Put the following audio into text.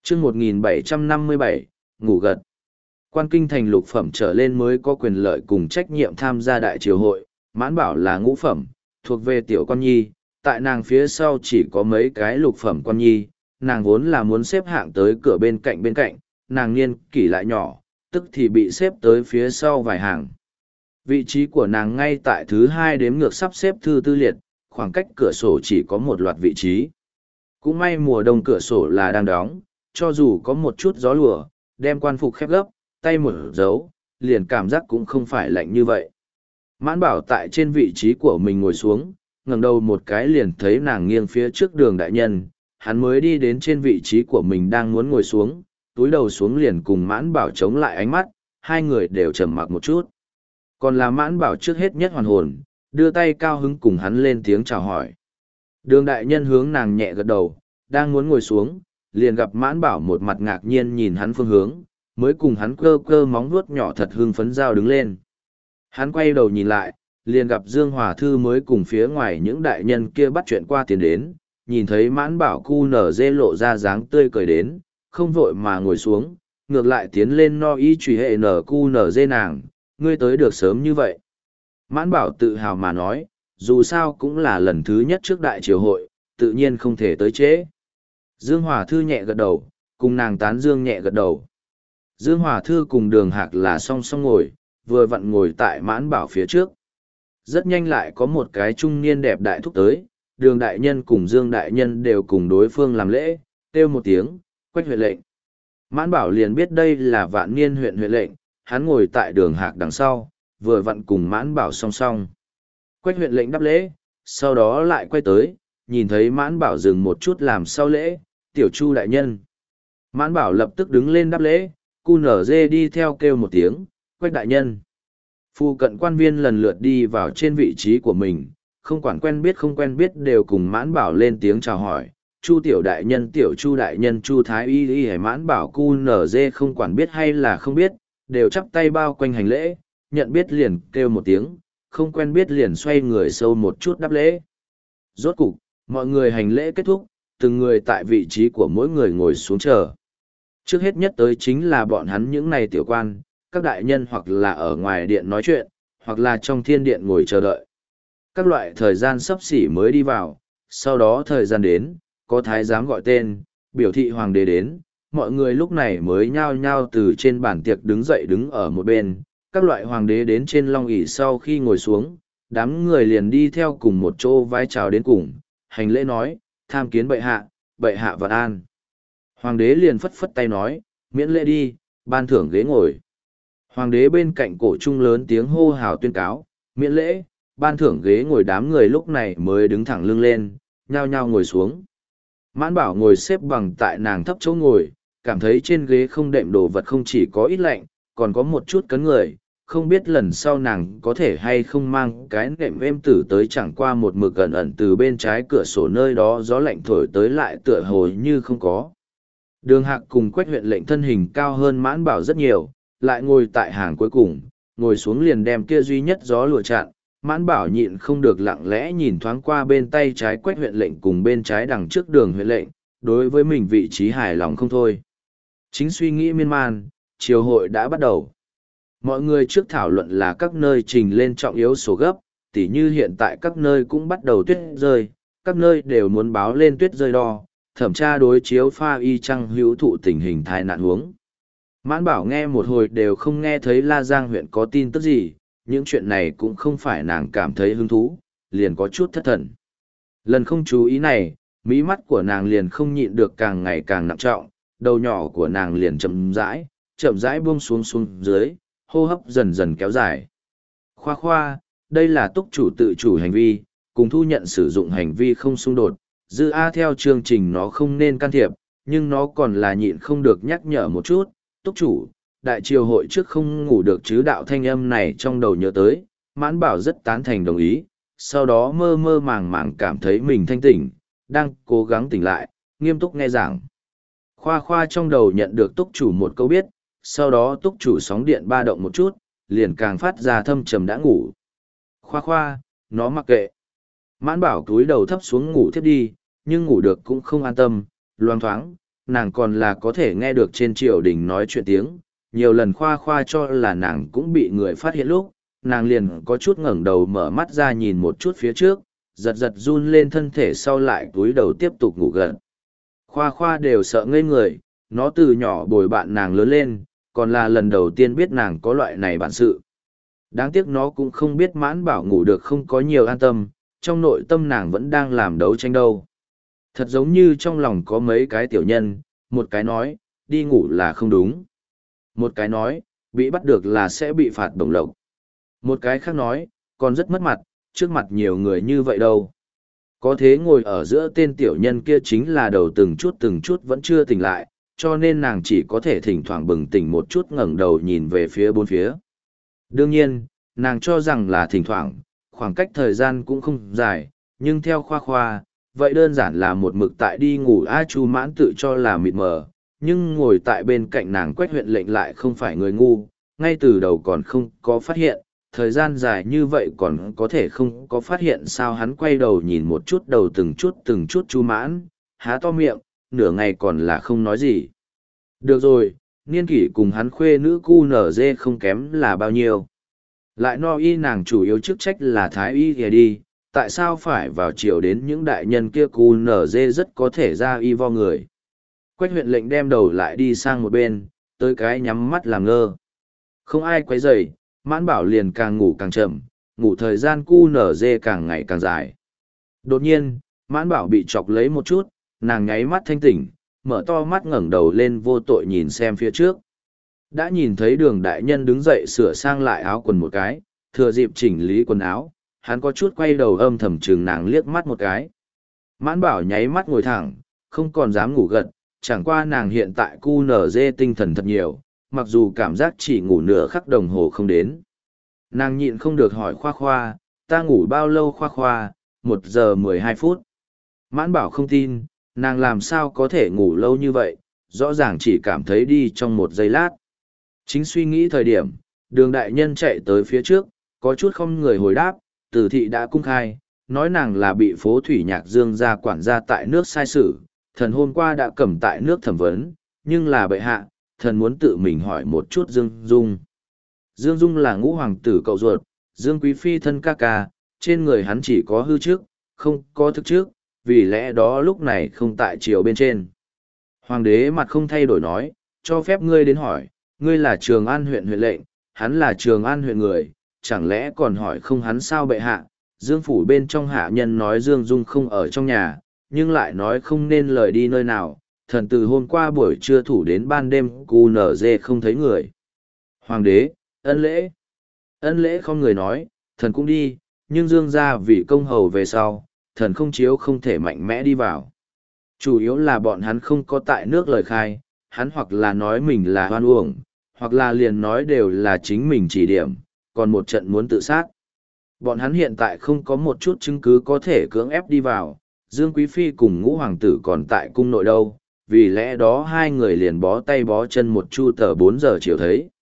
chương 1757, ngủ gật. Quan kinh thành lục phẩm trở lên mới có quyền lợi cùng trách nhiệm tham gia đại triều hội, Mãn Bảo là ngũ phẩm, thuộc về tiểu quan nhi, tại nàng phía sau chỉ có mấy cái lục phẩm quan nhi, nàng vốn là muốn xếp hạng tới cửa bên cạnh, nàng niên kỷ lại nhỏ, tức thì bị xếp tới phía sau vài hàng. Vị trí của nàng ngay tại thứ hai đếm ngược sắp xếp thư tư liệt, khoảng cách cửa sổ chỉ có một loạt vị trí. Cũng may mùa đông cửa sổ là đang đóng, cho dù có một chút gió lùa, đem quan phục khép gấp, tay mở dấu, liền cảm giác cũng không phải lạnh như vậy. Mãn Bảo tại trên vị trí của mình ngồi xuống, ngẩng đầu một cái liền thấy nàng nghiêng phía trước Đường đại nhân, hắn mới đi đến trên vị trí của mình đang muốn ngồi xuống, túi đầu xuống liền cùng Mãn Bảo chống lại ánh mắt, hai người đều trầm mặc một chút. Còn là Mãn Bảo trước hết nhất hoàn hồn, đưa tay cao hứng cùng hắn lên tiếng chào hỏi. Đường đại nhân hướng nàng nhẹ gật đầu, đang muốn ngồi xuống, liền gặp Mãn Bảo một mặt ngạc nhiên nhìn hắn phương hướng, mới cùng hắn cơ cơ móng vuốt nhỏ thật hưng phấn dao đứng lên. Hắn quay đầu nhìn lại, liền gặp Dương Hòa Thư mới cùng phía ngoài những đại nhân kia bắt chuyện qua tiền đến, nhìn thấy Mãn Bảo cu nở dê lộ ra dáng tươi cười đến, không vội mà ngồi xuống, ngược lại tiến lên no y truy hệ nở cu nở dê nàng, ngươi tới được sớm như vậy. Mãn Bảo tự hào mà nói, dù sao cũng là lần thứ nhất trước đại triều hội, tự nhiên không thể tới trễ. Dương Hòa Thư nhẹ gật đầu, cùng nàng tán dương nhẹ gật đầu. Dương Hòa Thư cùng Đường Hạc là song song ngồi, vừa vặn ngồi tại Mãn Bảo phía trước. Rất nhanh lại có một cái trung niên đẹp đại thúc tới, Đường đại nhân cùng Dương đại nhân đều cùng đối phương làm lễ, kêu một tiếng, Quách huyện lệnh. Mãn Bảo liền biết đây là Vạn Niên huyện huyện lệnh, hắn ngồi tại Đường Hạc đằng sau, vừa vặn cùng Mãn Bảo song song. Quách huyện lệnh đáp lễ, sau đó lại quay tới, nhìn thấy Mãn Bảo dừng một chút làm sau lễ, tiểu Chu đại nhân. Mãn Bảo lập tức đứng lên đáp lễ, cu nở dê đi theo kêu một tiếng, Quách đại nhân. Phu cận quan viên lần lượt đi vào trên vị trí của mình, không quản quen biết không quen biết đều cùng Mãn Bảo lên tiếng chào hỏi. Chu tiểu đại nhân tiểu Chu đại nhân Chu thái y y hải Mãn Bảo cu nở dê không quản biết hay là không biết, đều chắp tay bao quanh hành lễ, nhận biết liền kêu một tiếng, không quen biết liền xoay người sâu một chút đáp lễ. Rốt cục, mọi người hành lễ kết thúc, từng người tại vị trí của mỗi người ngồi xuống chờ. Trước hết nhất tới chính là bọn hắn những này tiểu quan, các đại nhân hoặc là ở ngoài điện nói chuyện, hoặc là trong thiên điện ngồi chờ đợi. Các loại thời gian sắp xỉ mới đi vào, sau đó thời gian đến, có thái giám gọi tên, biểu thị hoàng đế đến, mọi người lúc này mới nhao nhao từ trên bàn tiệc đứng dậy đứng ở một bên, các loại hoàng đế đến trên long ỷ sau khi ngồi xuống, đám người liền đi theo cùng một chỗ vai chào đến cùng, hành lễ nói, tham kiến bệ hạ vạn an. Hoàng đế liền phất phất tay nói, miễn lễ đi, ban thưởng ghế ngồi. Hoàng đế bên cạnh cổ trung lớn tiếng hô hào tuyên cáo, miễn lễ, ban thưởng ghế ngồi đám người lúc này mới đứng thẳng lưng lên, nhao nhao ngồi xuống. Mãn Bảo ngồi xếp bằng tại nàng thấp chỗ ngồi, cảm thấy trên ghế không đệm đồ vật không chỉ có ít lạnh, còn có một chút cấn người, không biết lần sau nàng có thể hay không mang cái nệm êm tử tới chẳng qua một mực gần ẩn từ bên trái cửa sổ nơi đó gió lạnh thổi tới lại tựa hồ như không có. Đường Hạc cùng Quách huyện lệnh thân hình cao hơn Mãn Bảo rất nhiều, lại ngồi tại hàng cuối cùng, ngồi xuống liền đem kia duy nhất gió lùa chặn. Mãn Bảo nhịn không được lặng lẽ nhìn thoáng qua bên tay trái Quách huyện lệnh cùng bên trái đằng trước Đường huyện lệnh, đối với mình vị trí hài lòng không thôi. Chính suy nghĩ miên man, triều hội đã bắt đầu. Mọi người trước thảo luận là các nơi trình lên trọng yếu số gấp, tỉ như hiện tại các nơi cũng bắt đầu tuyết rơi, các nơi đều muốn báo lên tuyết rơi đo, thẩm tra đối chiếu pha y chăng hữu thụ tình hình tai nạn huống. Mãn Bảo nghe một hồi đều không nghe thấy La Giang huyện có tin tức gì, những chuyện này cũng không phải nàng cảm thấy hứng thú, liền có chút thất thần. Lần không chú ý này, mí mắt của nàng liền không nhịn được càng ngày càng nặng trọng, đầu nhỏ của nàng liền chậm rãi buông xuống dưới, hô hấp dần dần kéo dài. Khoa, đây là túc chủ tự chủ hành vi, cùng thu nhận sử dụng hành vi không xung đột, dư A theo chương trình nó không nên can thiệp, nhưng nó còn là nhịn không được nhắc nhở một chút, túc chủ, đại triều hội trước không ngủ được chứ đạo thanh âm này trong đầu nhớ tới, Mãn Bảo rất tán thành đồng ý, sau đó mơ mơ màng màng cảm thấy mình thanh tỉnh, đang cố gắng tỉnh lại, nghiêm túc nghe giảng. Khoa trong đầu nhận được túc chủ một câu biết, sau đó túc chủ sóng điện ba động một chút, liền càng phát ra thâm trầm đã ngủ. Khoa, nó mặc kệ. Mãn Bảo cúi đầu thấp xuống ngủ thiếp đi, nhưng ngủ được cũng không an tâm, loang thoáng, nàng còn là có thể nghe được trên triều đình nói chuyện tiếng, nhiều lần khoa khoa cho là nàng cũng bị người phát hiện lúc, nàng liền có chút ngẩng đầu mở mắt ra nhìn một chút phía trước, giật giật run lên thân thể sau lại túi đầu tiếp tục ngủ gần. Khoa khoa đều sợ ngây người, nó từ nhỏ bồi bạn nàng lớn lên, còn là lần đầu tiên biết nàng có loại này bản sự. Đáng tiếc nó cũng không biết Mãn Bảo ngủ được không có nhiều an tâm, trong nội tâm nàng vẫn đang làm đấu tranh đâu. Thật giống như trong lòng có mấy cái tiểu nhân, một cái nói, đi ngủ là không đúng. Một cái nói, bị bắt được là sẽ bị phạt đồng lộc. Một cái khác nói, còn rất mất mặt, trước mặt nhiều người như vậy đâu. Có thế ngồi ở giữa tên tiểu nhân kia chính là đầu từng chút vẫn chưa tỉnh lại, cho nên nàng chỉ có thể thỉnh thoảng bừng tỉnh một chút ngẩng đầu nhìn về phía bốn phía. Đương nhiên, nàng cho rằng là thỉnh thoảng, khoảng cách thời gian cũng không dài, nhưng theo khoa khoa, vậy đơn giản là một mực tại đi ngủ. A Chu Mãn tự cho là mịt mờ, nhưng ngồi tại bên cạnh nàng Quách huyện lệnh lại không phải người ngu, ngay từ đầu còn không có phát hiện, thời gian dài như vậy còn có thể không có phát hiện sao. Hắn quay đầu nhìn một chút đầu từng chút Chu Mãn, há to miệng, nửa ngày còn là không nói gì. Được rồi, niên kỷ cùng hắn khuê nữ cu nở dê không kém là bao nhiêu. Lại no y nàng chủ yếu chức trách là thái y kìa đi, tại sao phải vào chiều đến những đại nhân kia cu nở dê rất có thể ra y vo người. Quách huyện lệnh đem đầu lại đi sang một bên, tới cái nhắm mắt làm ngơ. Không ai quấy rầy, Mãn Bảo liền càng ngủ càng chậm, ngủ thời gian cu nở dê càng ngày càng dài. Đột nhiên, Mãn Bảo bị chọc lấy một chút, nàng nháy mắt thanh tỉnh, mở to mắt ngẩng đầu lên vô tội nhìn xem phía trước. Đã nhìn thấy Đường đại nhân đứng dậy sửa sang lại áo quần một cái, thừa dịp chỉnh lý quần áo, hắn có chút quay đầu âm thầm chừng nàng liếc mắt một cái. Mãn Bảo nháy mắt ngồi thẳng, không còn dám ngủ gật, chẳng qua nàng hiện tại cu nở dê tinh thần thật nhiều, mặc dù cảm giác chỉ ngủ nửa khắc đồng hồ không đến. Nàng nhịn không được hỏi khoa khoa, ta ngủ bao lâu khoa khoa, 1 giờ 12 phút. Mãn Bảo không tin, nàng làm sao có thể ngủ lâu như vậy, rõ ràng chỉ cảm thấy đi trong 1 giây lát. Chính suy nghĩ thời điểm, Đường đại nhân chạy tới phía trước, có chút không người hồi đáp, Tử thị đã cung khai, nói nàng là bị phố thủy nhạc Dương gia quản gia tại nước sai sử, thần hôm qua đã cầm tại nước thẩm vấn, nhưng là bệ hạ, thần muốn tự mình hỏi một chút Dương Dung. Dương Dung là ngũ hoàng tử cậu ruột, Dương Quý Phi thân ca ca, trên người hắn chỉ có hư trước, không có thực trước, vì lẽ đó lúc này không tại triều bên trên. Hoàng đế mặt không thay đổi nói, cho phép ngươi đến hỏi, ngươi là Trường An huyện huyện lệnh, hắn là Trường An huyện người, chẳng lẽ còn hỏi không hắn sao bệ hạ. Dương phủ bên trong hạ nhân nói Dương Dung không ở trong nhà, nhưng lại nói không nên lời đi nơi nào, thần từ hôm qua buổi trưa thủ đến ban đêm cu nở dê không thấy người. Hoàng đế, ân lễ không người nói, thần cũng đi, nhưng Dương gia vì công hầu về sau, thần không chiếu không thể mạnh mẽ đi vào. Chủ yếu là bọn hắn không có tại nước lời khai, hắn hoặc là nói mình là hoan uổng, hoặc là liền nói đều là chính mình chỉ điểm, còn một trận muốn tự sát. Bọn hắn hiện tại không có một chút chứng cứ có thể cưỡng ép đi vào, Dương Quý Phi cùng ngũ hoàng tử còn tại cung nội đâu, vì lẽ đó hai người liền bó tay bó chân một chu tờ 4 giờ chiều thấy.